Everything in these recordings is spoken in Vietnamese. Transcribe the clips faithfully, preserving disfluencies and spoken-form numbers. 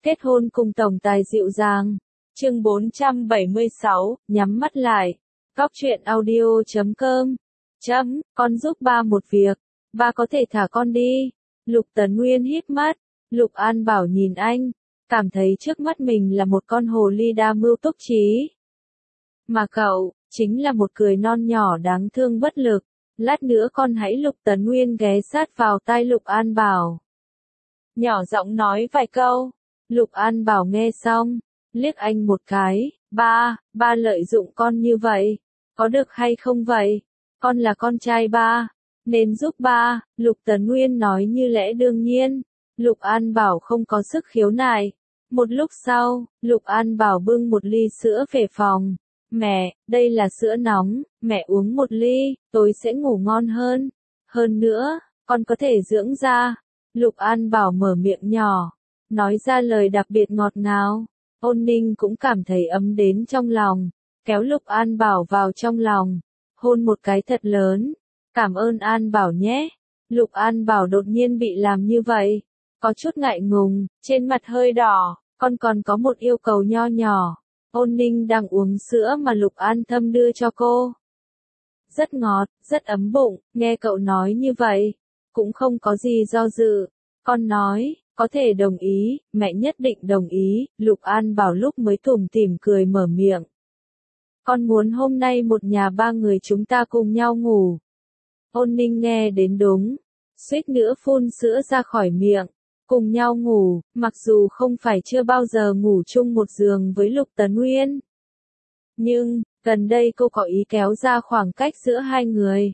Kết hôn cùng tổng tài dịu dàng. Chương bốn trăm bảy mươi sáu, nhắm mắt lại. Góc truyện audio chấm com. Chấm, con giúp ba một việc. Ba có thể thả con đi. Lục Tấn Nguyên híp mắt. Lục An Bảo nhìn anh. Cảm thấy trước mắt mình là một con hồ ly đa mưu túc trí. Mà cậu, chính là một cười non nhỏ đáng thương bất lực. Lát nữa con hãy Lục Tấn Nguyên ghé sát vào tai Lục An Bảo. Nhỏ giọng nói vài câu. Lục An Bảo nghe xong, liếc anh một cái, ba, ba lợi dụng con như vậy, có được hay không vậy? Con là con trai ba, nên giúp ba, Lục Tấn Nguyên nói như lẽ đương nhiên. Lục An Bảo không có sức khiếu nại. Một lúc sau, Lục An Bảo bưng một ly sữa về phòng. Mẹ, đây là sữa nóng, mẹ uống một ly, tôi sẽ ngủ ngon hơn. Hơn nữa, con có thể dưỡng da. Lục An Bảo mở miệng nhỏ, nói ra lời đặc biệt ngọt ngào. Ôn Ninh cũng cảm thấy ấm đến trong lòng, kéo Lục An Bảo vào trong lòng, hôn một cái thật lớn. Cảm ơn An Bảo nhé. Lục An Bảo đột nhiên bị làm như vậy, có chút ngại ngùng, trên mặt hơi đỏ. Con còn có một yêu cầu nho nhỏ. Ôn Ninh đang uống sữa mà Lục An Thâm đưa cho cô. Rất ngọt, rất ấm bụng, nghe cậu nói như vậy, cũng không có gì do dự. Con nói, có thể đồng ý, mẹ nhất định đồng ý. Lục An Bảo lúc mới tủm tỉm cười mở miệng. Con muốn hôm nay một nhà ba người chúng ta cùng nhau ngủ. Ôn Ninh nghe đến đúng, suýt nữa phun sữa ra khỏi miệng. Cùng nhau ngủ, mặc dù không phải chưa bao giờ ngủ chung một giường với Lục Tấn Nguyên. Nhưng, gần đây cô có ý kéo ra khoảng cách giữa hai người.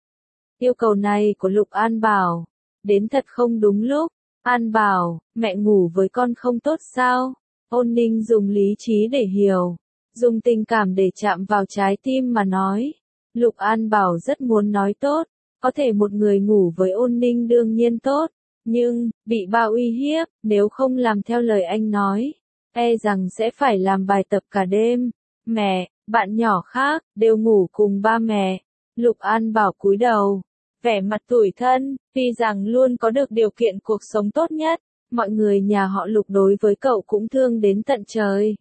Yêu cầu này của Lục An Bảo, đến thật không đúng lúc. An Bảo, mẹ ngủ với con không tốt sao? Ôn Ninh dùng lý trí để hiểu, dùng tình cảm để chạm vào trái tim mà nói. Lục An Bảo rất muốn nói tốt, có thể một người ngủ với Ôn Ninh đương nhiên tốt. Nhưng, bị ba uy hiếp, nếu không làm theo lời anh nói, e rằng sẽ phải làm bài tập cả đêm. Mẹ, bạn nhỏ khác, đều ngủ cùng ba mẹ. Lục An Bảo cúi đầu, vẻ mặt tủi thân, tuy rằng luôn có được điều kiện cuộc sống tốt nhất, mọi người nhà họ Lục đối với cậu cũng thương đến tận trời.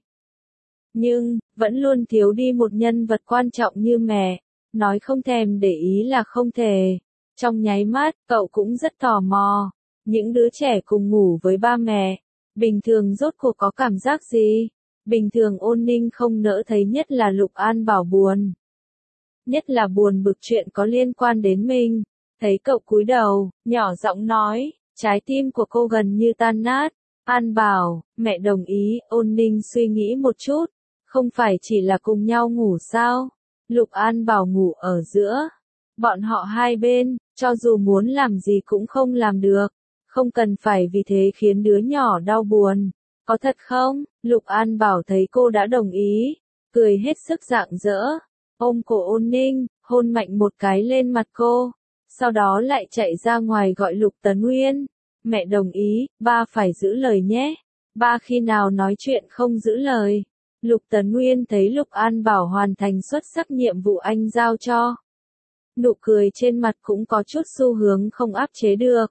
Nhưng, vẫn luôn thiếu đi một nhân vật quan trọng như mẹ, nói không thèm để ý là không thể. Trong nháy mắt, cậu cũng rất tò mò. Những đứa trẻ cùng ngủ với ba mẹ, bình thường rốt cuộc có cảm giác gì? Bình thường Ôn Ninh không nỡ thấy nhất là Lục An Bảo buồn. Nhất là buồn bực chuyện có liên quan đến mình. Thấy cậu cúi đầu, nhỏ giọng nói, trái tim của cô gần như tan nát. An Bảo, mẹ đồng ý. Ôn Ninh suy nghĩ một chút, không phải chỉ là cùng nhau ngủ sao? Lục An Bảo ngủ ở giữa. Bọn họ hai bên, cho dù muốn làm gì cũng không làm được. Không cần phải vì thế khiến đứa nhỏ đau buồn. Có thật không? Lục An Bảo thấy cô đã đồng ý, cười hết sức rạng rỡ, ôm cổ Ôn Ninh, hôn mạnh một cái lên mặt cô, sau đó lại chạy ra ngoài gọi Lục Tấn Nguyên. Mẹ đồng ý, ba phải giữ lời nhé. Ba khi nào nói chuyện không giữ lời? Lục Tấn Nguyên thấy Lục An Bảo hoàn thành xuất sắc nhiệm vụ anh giao cho. Nụ cười trên mặt cũng có chút xu hướng không áp chế được.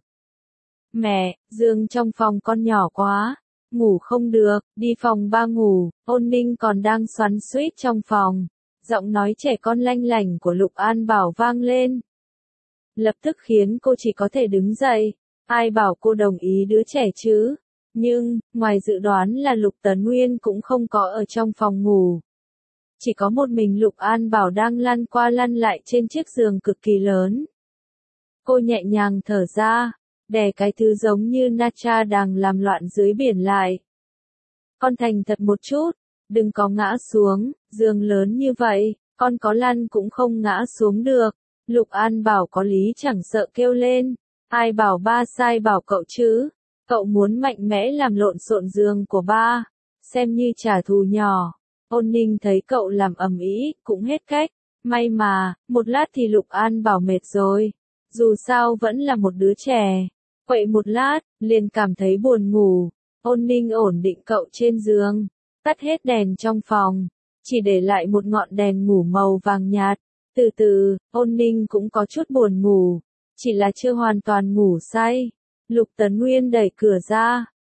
Mẹ, giường trong phòng con nhỏ quá, ngủ không được, đi phòng ba ngủ. Ôn Ninh còn đang xoắn xuýt trong phòng, giọng nói trẻ con lanh lảnh của Lục An Bảo vang lên. Lập tức khiến cô chỉ có thể đứng dậy, ai bảo cô đồng ý đứa trẻ chứ. Nhưng, ngoài dự đoán là Lục Tấn Nguyên cũng không có ở trong phòng ngủ. Chỉ có một mình Lục An Bảo đang lăn qua lăn lại trên chiếc giường cực kỳ lớn. Cô nhẹ nhàng thở ra, đè cái thứ giống như Nacha đang làm loạn dưới biển lại. Con thành thật một chút, đừng có ngã xuống, giường lớn như vậy, con có lăn cũng không ngã xuống được. Lục An Bảo có lý chẳng sợ kêu lên, ai bảo ba sai bảo cậu chứ, cậu muốn mạnh mẽ làm lộn xộn giường của ba, xem như trả thù nhỏ. Ôn Ninh thấy cậu làm ầm ĩ, cũng hết cách, may mà, một lát thì Lục An Bảo mệt rồi, dù sao vẫn là một đứa trẻ. Quậy một lát, liền cảm thấy buồn ngủ. Ôn Ninh ổn định cậu trên giường, tắt hết đèn trong phòng, chỉ để lại một ngọn đèn ngủ màu vàng nhạt. Từ từ, Ôn Ninh cũng có chút buồn ngủ, chỉ là chưa hoàn toàn ngủ say. Lục Tấn Nguyên đẩy cửa ra,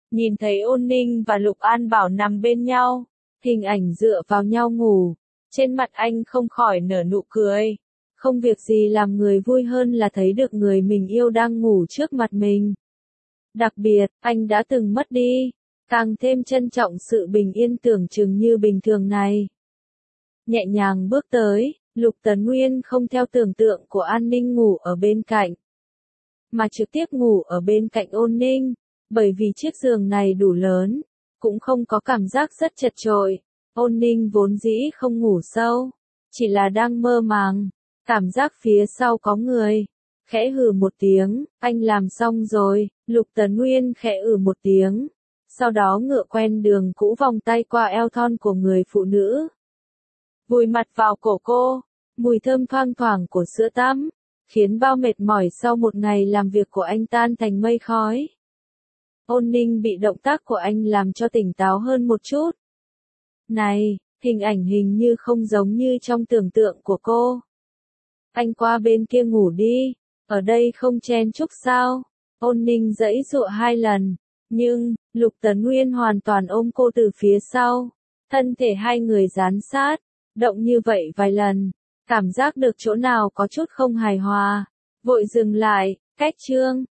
nhìn thấy Ôn Ninh và Lục An Bảo nằm bên nhau, hình ảnh dựa vào nhau ngủ, trên mặt anh không khỏi nở nụ cười. Không việc gì làm người vui hơn là thấy được người mình yêu đang ngủ trước mặt mình. Đặc biệt, anh đã từng mất đi, càng thêm trân trọng sự bình yên tưởng chừng như bình thường này. Nhẹ nhàng bước tới, Lục Tấn Nguyên không theo tưởng tượng của An Ninh ngủ ở bên cạnh, mà trực tiếp ngủ ở bên cạnh Ôn Ninh, bởi vì chiếc giường này đủ lớn, cũng không có cảm giác rất chật chội. Ôn Ninh vốn dĩ không ngủ sâu, chỉ là đang mơ màng, cảm giác phía sau có người. Khẽ hừ một tiếng, anh làm xong rồi, Lục Tấn Nguyên khẽ ừ một tiếng, sau đó ngựa quen đường cũ vòng tay qua eo thon của người phụ nữ. Vùi mặt vào cổ cô, mùi thơm thoang thoảng của sữa tắm, khiến bao mệt mỏi sau một ngày làm việc của anh tan thành mây khói. Ôn Ninh bị động tác của anh làm cho tỉnh táo hơn một chút. Này, hình ảnh hình như không giống như trong tưởng tượng của cô. Anh qua bên kia ngủ đi, ở đây không chen chúc sao? Ôn Ninh giãy giụa hai lần, nhưng, Lục Tấn Nguyên hoàn toàn ôm cô từ phía sau. Thân thể hai người dán sát, động như vậy vài lần, cảm giác được chỗ nào có chút không hài hòa. Vội dừng lại, cách chương.